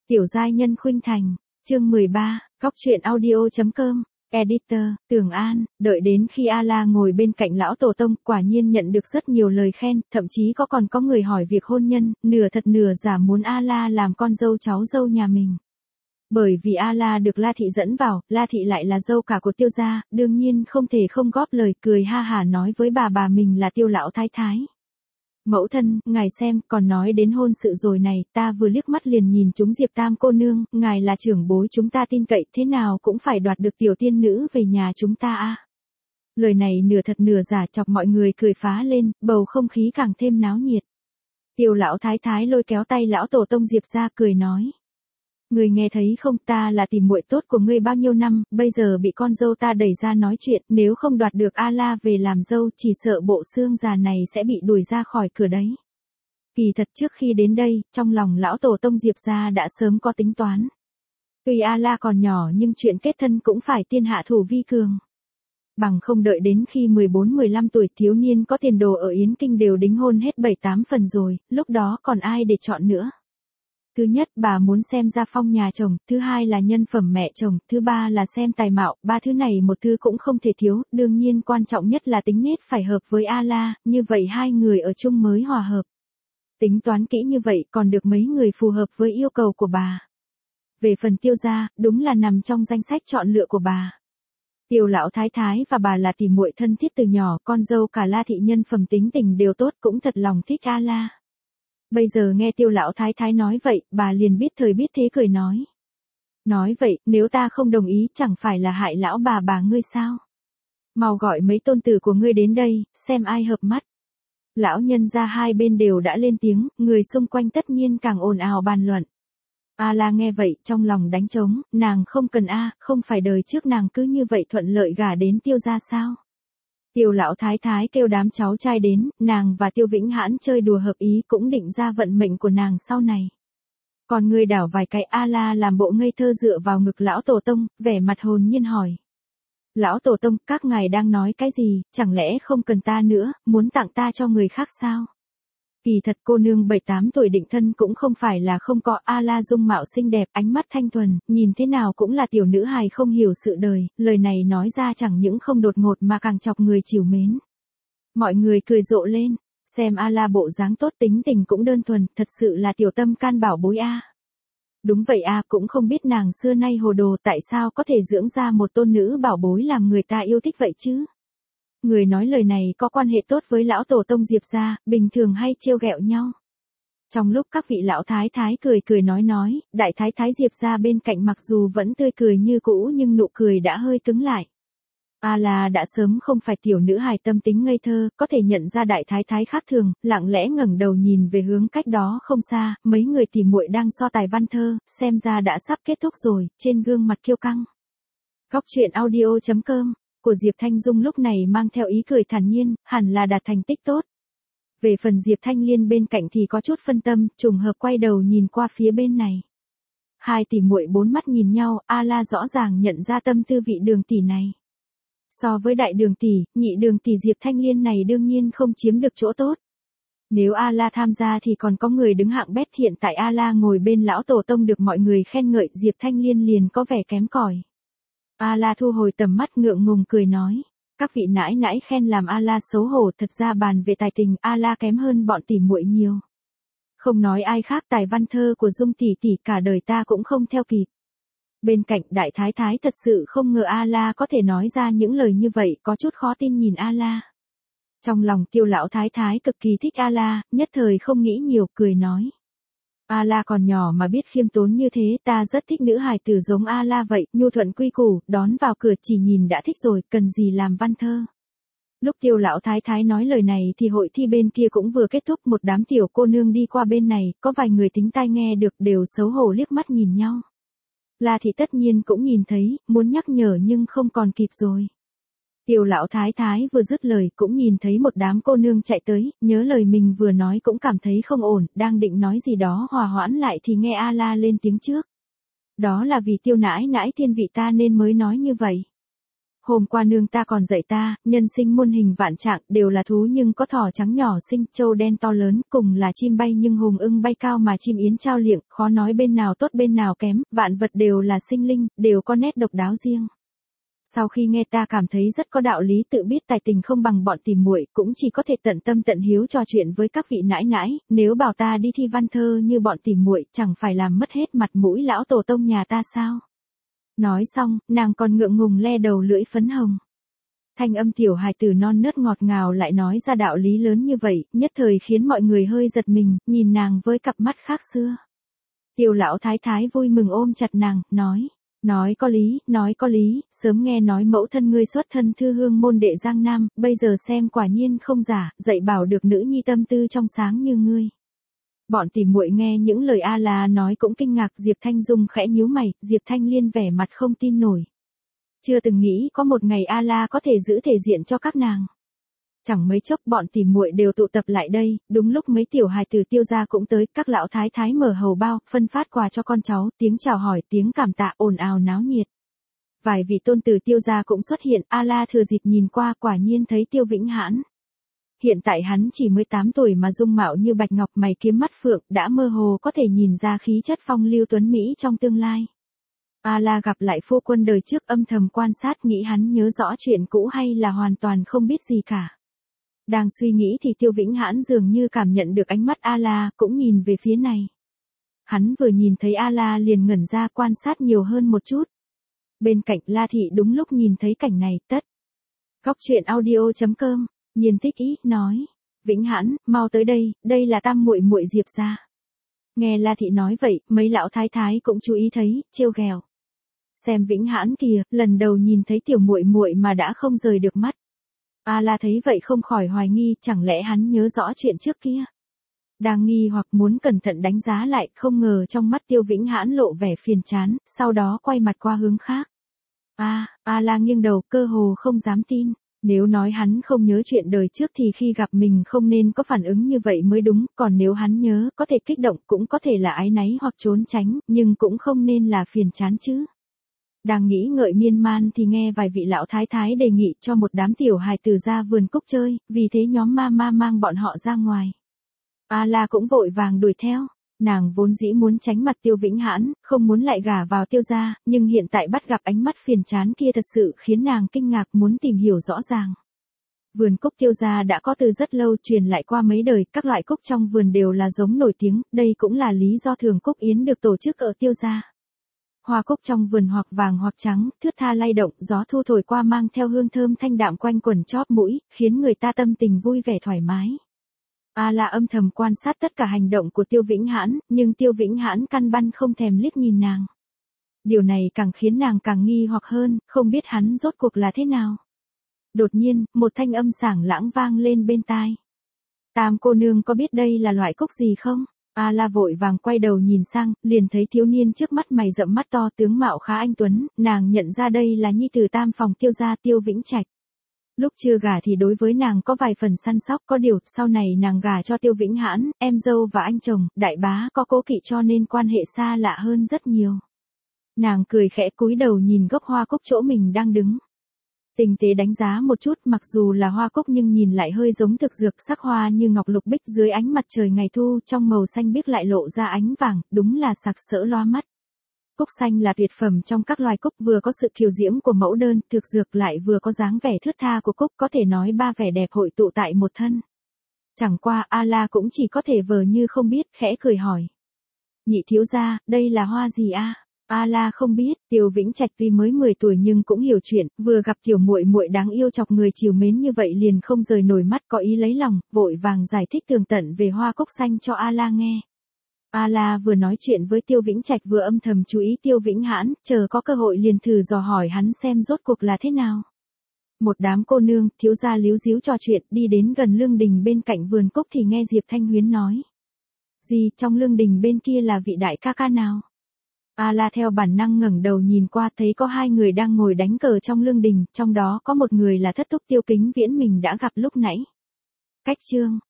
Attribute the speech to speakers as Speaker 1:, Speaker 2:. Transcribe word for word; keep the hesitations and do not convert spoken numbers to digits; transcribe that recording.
Speaker 1: Tiểu giai nhân khuynh thành, chương mười ba, Cóc truyện audio.com, Editor, Tường An, đợi đến khi A-la ngồi bên cạnh lão tổ tông, quả nhiên nhận được rất nhiều lời khen, thậm chí có còn có người hỏi việc hôn nhân, nửa thật nửa giả muốn A-la làm con dâu cháu dâu nhà mình. Bởi vì A-la được La Thị dẫn vào, La Thị lại là dâu cả của Tiêu gia, đương nhiên không thể không góp lời, cười ha hả nói với bà bà mình là Tiêu lão thái thái. Mẫu thân, ngài xem, còn nói đến hôn sự rồi này, ta vừa liếc mắt liền nhìn chúng Diệp Tam cô nương, ngài là trưởng bối chúng ta tin cậy, thế nào cũng phải đoạt được tiểu tiên nữ về nhà chúng ta a. Lời này nửa thật nửa giả chọc mọi người cười phá lên, bầu không khí càng thêm náo nhiệt. Tiêu lão thái thái lôi kéo tay lão tổ tông Diệp ra cười nói. Người nghe thấy không, ta là tìm muội tốt của ngươi bao nhiêu năm, bây giờ bị con dâu ta đẩy ra nói chuyện, nếu không đoạt được A-la về làm dâu, chỉ sợ bộ xương già này sẽ bị đuổi ra khỏi cửa đấy. Kỳ thật trước khi đến đây, trong lòng lão tổ tông Diệp gia đã sớm có tính toán. Tuy A-la còn nhỏ nhưng chuyện kết thân cũng phải tiên hạ thủ vi cường. Bằng không đợi đến khi mười bốn mười lăm tuổi thiếu niên có tiền đồ ở Yến Kinh đều đính hôn hết bảy tám phần rồi, lúc đó còn ai để chọn nữa. Thứ nhất, bà muốn xem gia phong nhà chồng, thứ hai là nhân phẩm mẹ chồng, thứ ba là xem tài mạo, ba thứ này một thứ cũng không thể thiếu, đương nhiên quan trọng nhất là tính nết phải hợp với A-la, như vậy hai người ở chung mới hòa hợp. Tính toán kỹ như vậy còn được mấy người phù hợp với yêu cầu của bà. Về phần Tiêu gia, đúng là nằm trong danh sách chọn lựa của bà. Tiêu lão thái thái và bà là tỷ muội thân thiết từ nhỏ, con dâu cả La Thị nhân phẩm tính tình đều tốt, cũng thật lòng thích A-la. Bây giờ nghe Tiêu lão thái thái nói vậy, bà liền biết thời biết thế cười nói. Nói vậy, nếu ta không đồng ý chẳng phải là hại lão bà bà ngươi sao? Mau gọi mấy tôn tử của ngươi đến đây, xem ai hợp mắt. Lão nhân gia hai bên đều đã lên tiếng, người xung quanh tất nhiên càng ồn ào bàn luận. A-la nghe vậy, trong lòng đánh trống, nàng không cần a, không phải đời trước nàng cứ như vậy thuận lợi gả đến Tiêu gia sao? Tiêu lão thái thái kêu đám cháu trai đến, nàng và Tiêu Vĩnh Hãn chơi đùa hợp ý cũng định ra vận mệnh của nàng sau này. Còn người đảo vài cái A-la làm bộ ngây thơ dựa vào ngực lão tổ tông, vẻ mặt hồn nhiên hỏi. Lão tổ tông, các ngài đang nói cái gì, chẳng lẽ không cần ta nữa, muốn tặng ta cho người khác sao? Kỳ thật cô nương bảy tám tuổi định thân cũng không phải là không có, A-la dung mạo xinh đẹp, ánh mắt thanh thuần, nhìn thế nào cũng là tiểu nữ hài không hiểu sự đời, lời này nói ra chẳng những không đột ngột mà càng chọc người chiều mến. Mọi người cười rộ lên, xem A-la bộ dáng tốt tính tình cũng đơn thuần, thật sự là tiểu tâm can bảo bối a. Đúng vậy a, cũng không biết nàng xưa nay hồ đồ tại sao có thể dưỡng ra một tôn nữ bảo bối làm người ta yêu thích vậy chứ. Người nói lời này có quan hệ tốt với lão tổ tông Diệp gia, bình thường hay trêu ghẹo nhau. Trong lúc các vị lão thái thái cười cười nói nói, đại thái thái Diệp gia bên cạnh mặc dù vẫn tươi cười như cũ nhưng nụ cười đã hơi cứng lại. A-la đã sớm không phải tiểu nữ hài tâm tính ngây thơ, có thể nhận ra đại thái thái khác thường, lặng lẽ ngẩng đầu nhìn về hướng cách đó không xa, mấy người tỉ muội đang so tài văn thơ, xem ra đã sắp kết thúc rồi, trên gương mặt kiêu căng. Cóc truyện audio.com của Diệp Thanh Dung lúc này mang theo ý cười thản nhiên, hẳn là đạt thành tích tốt. Về phần Diệp Thanh Liên bên cạnh thì có chút phân tâm, trùng hợp quay đầu nhìn qua phía bên này. Hai tỷ muội bốn mắt nhìn nhau, A-la rõ ràng nhận ra tâm tư vị đường tỷ này. So với đại đường tỷ, nhị đường tỷ Diệp Thanh Liên này đương nhiên không chiếm được chỗ tốt. Nếu A-la tham gia thì còn có người đứng hạng bét, hiện tại A-la ngồi bên lão tổ tông được mọi người khen ngợi, Diệp Thanh Liên liền có vẻ kém cỏi. A-la thu hồi tầm mắt ngượng ngùng cười nói, các vị nãi nãi khen làm A-la xấu hổ, thật ra bàn về tài tình A-la kém hơn bọn tỷ muội nhiều. Không nói ai khác, tài văn thơ của Dung tỷ tỷ cả đời ta cũng không theo kịp. Bên cạnh đại thái thái thật sự không ngờ A-la có thể nói ra những lời như vậy, có chút khó tin nhìn A-la. Trong lòng Tiêu lão thái thái cực kỳ thích A-la, nhất thời không nghĩ nhiều, cười nói. A-la còn nhỏ mà biết khiêm tốn như thế, ta rất thích nữ hài tử giống A-la vậy, nhu thuận quy củ, đón vào cửa chỉ nhìn đã thích rồi, cần gì làm văn thơ. Lúc Tiêu lão thái thái nói lời này thì hội thi bên kia cũng vừa kết thúc, một đám tiểu cô nương đi qua bên này, có vài người tính tai nghe được đều xấu hổ liếc mắt nhìn nhau. La Thị tất nhiên cũng nhìn thấy, muốn nhắc nhở nhưng không còn kịp rồi. Tiêu lão thái thái vừa dứt lời cũng nhìn thấy một đám cô nương chạy tới, nhớ lời mình vừa nói cũng cảm thấy không ổn, đang định nói gì đó hòa hoãn lại thì nghe A-la lên tiếng trước. Đó là vì Tiêu nãi nãi thiên vị ta nên mới nói như vậy. Hôm qua nương ta còn dạy ta, nhân sinh muôn hình vạn trạng, đều là thú nhưng có thỏ trắng nhỏ xinh, trâu đen to lớn, cùng là chim bay nhưng hùng ưng bay cao mà chim yến trao liệng, khó nói bên nào tốt bên nào kém, vạn vật đều là sinh linh, đều có nét độc đáo riêng. Sau khi nghe ta cảm thấy rất có đạo lý, tự biết tài tình không bằng bọn tìm muội, cũng chỉ có thể tận tâm tận hiếu trò chuyện với các vị nãi nãi, nếu bảo ta đi thi văn thơ như bọn tìm muội, chẳng phải làm mất hết mặt mũi lão tổ tông nhà ta sao? Nói xong, nàng còn ngượng ngùng le đầu lưỡi phấn hồng. Thanh âm tiểu hài tử non nớt ngọt ngào lại nói ra đạo lý lớn như vậy, nhất thời khiến mọi người hơi giật mình, nhìn nàng với cặp mắt khác xưa. Tiêu lão thái thái vui mừng ôm chặt nàng, nói. Nói có lý, nói có lý, sớm nghe nói mẫu thân ngươi xuất thân thư hương môn đệ Giang Nam, bây giờ xem quả nhiên không giả, dạy bảo được nữ nhi tâm tư trong sáng như ngươi. Bọn tìm muội nghe những lời A La nói cũng kinh ngạc, Diệp Thanh Dung khẽ nhíu mày, Diệp Thanh Liên vẻ mặt không tin nổi. Chưa từng nghĩ có một ngày A La có thể giữ thể diện cho các nàng. Chẳng mấy chốc bọn tìm muội đều tụ tập lại đây, đúng lúc mấy tiểu hài tử Tiêu gia cũng tới, các lão thái thái mở hầu bao, phân phát quà cho con cháu, tiếng chào hỏi, tiếng cảm tạ ồn ào náo nhiệt. Vài vị tôn tử Tiêu gia cũng xuất hiện, A La thừa dịp nhìn qua quả nhiên thấy Tiêu Vĩnh Hãn. Hiện tại hắn chỉ mới tám tuổi mà dung mạo như bạch ngọc, mày kiếm mắt phượng, đã mơ hồ có thể nhìn ra khí chất phong lưu tuấn mỹ trong tương lai. A La gặp lại phu quân đời trước, âm thầm quan sát nghĩ hắn nhớ rõ chuyện cũ hay là hoàn toàn không biết gì cả. Đang suy nghĩ thì Tiêu Vĩnh Hãn dường như cảm nhận được ánh mắt A La, cũng nhìn về phía này. Hắn vừa nhìn thấy A La liền ngẩn ra, quan sát nhiều hơn một chút. Bên cạnh La Thị đúng lúc nhìn thấy cảnh này, tất. Góc truyện audio chấm com, Nhiên Tích Ý, nói. Vĩnh Hãn, mau tới đây, đây là tam muội muội Diệp gia. Nghe La Thị nói vậy, mấy lão thái thái cũng chú ý thấy, trêu ghẹo. Xem Vĩnh Hãn kìa, lần đầu nhìn thấy tiểu muội muội mà đã không rời được mắt. A La thấy vậy không khỏi hoài nghi, chẳng lẽ hắn nhớ rõ chuyện trước kia. Đang nghi hoặc muốn cẩn thận đánh giá lại, không ngờ trong mắt Tiêu Vĩnh Hãn lộ vẻ phiền chán, sau đó quay mặt qua hướng khác. A, A La nghiêng đầu, cơ hồ không dám tin. Nếu nói hắn không nhớ chuyện đời trước thì khi gặp mình không nên có phản ứng như vậy mới đúng, còn nếu hắn nhớ, có thể kích động, cũng có thể là áy náy hoặc trốn tránh, nhưng cũng không nên là phiền chán chứ. Đang nghĩ ngợi miên man thì nghe vài vị lão thái thái đề nghị cho một đám tiểu hài tử ra vườn cúc chơi, vì thế nhóm ma ma mang bọn họ ra ngoài. A La cũng vội vàng đuổi theo, nàng vốn dĩ muốn tránh mặt Tiêu Vĩnh Hãn, không muốn lại gả vào Tiêu gia, nhưng hiện tại bắt gặp ánh mắt phiền chán kia thật sự khiến nàng kinh ngạc, muốn tìm hiểu rõ ràng. Vườn cúc Tiêu gia đã có từ rất lâu, truyền lại qua mấy đời, các loại cúc trong vườn đều là giống nổi tiếng, đây cũng là lý do thường cúc yến được tổ chức ở Tiêu gia. Hoa cúc trong vườn hoặc vàng hoặc trắng, thướt tha lay động, gió thu thổi qua mang theo hương thơm thanh đạm quanh quẩn chóp mũi, khiến người ta tâm tình vui vẻ thoải mái. A La âm thầm quan sát tất cả hành động của Tiêu Vĩnh Hãn, nhưng Tiêu Vĩnh Hãn căn bản không thèm liếc nhìn nàng. Điều này càng khiến nàng càng nghi hoặc hơn, không biết hắn rốt cuộc là thế nào. Đột nhiên, một thanh âm sảng lãng vang lên bên tai. Tam cô nương có biết đây là loại cúc gì không? A La vội vàng quay đầu nhìn sang, liền thấy thiếu niên trước mắt mày rậm mắt to, tướng mạo khá anh tuấn, nàng nhận ra đây là nhi tử tam phòng Tiêu gia Tiêu Vĩnh Trạch. Lúc chưa gả thì đối với nàng có vài phần săn sóc, có điều, sau này nàng gả cho Tiêu Vĩnh Hãn, em dâu và anh chồng, đại bá có cố kỵ cho nên quan hệ xa lạ hơn rất nhiều. Nàng cười khẽ cúi đầu nhìn gốc hoa cúc chỗ mình đang đứng. Tinh tế đánh giá một chút, mặc dù là hoa cúc nhưng nhìn lại hơi giống thực dược, sắc hoa như ngọc lục bích dưới ánh mặt trời ngày thu, trong màu xanh biếc lại lộ ra ánh vàng, đúng là sặc sỡ loa mắt. Cúc xanh là tuyệt phẩm trong các loài cúc, vừa có sự kiều diễm của mẫu đơn, thực dược lại vừa có dáng vẻ thướt tha của cúc, có thể nói ba vẻ đẹp hội tụ tại một thân. Chẳng qua A La cũng chỉ có thể vờ như không biết, khẽ cười hỏi. Nhị thiếu gia, đây là hoa gì a? A La không biết, Tiêu Vĩnh Trạch tuy mới mười tuổi nhưng cũng hiểu chuyện, vừa gặp tiểu muội muội đáng yêu chọc người chiều mến như vậy liền không rời nổi mắt, có ý lấy lòng, vội vàng giải thích tường tận về hoa cúc xanh cho A La nghe. A La vừa nói chuyện với Tiêu Vĩnh Trạch vừa âm thầm chú ý Tiêu Vĩnh Hãn, chờ có cơ hội liền thử dò hỏi hắn xem rốt cuộc là thế nào. Một đám cô nương, thiếu gia líu díu trò chuyện, đi đến gần lương đình bên cạnh vườn cúc thì nghe Diệp Thanh Huyến nói. Gì, trong lương đình bên kia là vị đại ca ca nào? A La theo bản năng ngẩng đầu nhìn qua, thấy có hai người đang ngồi đánh cờ trong lương đình, trong đó có một người là thất thúc Tiêu Kính Viễn mình đã gặp lúc nãy. Cách chương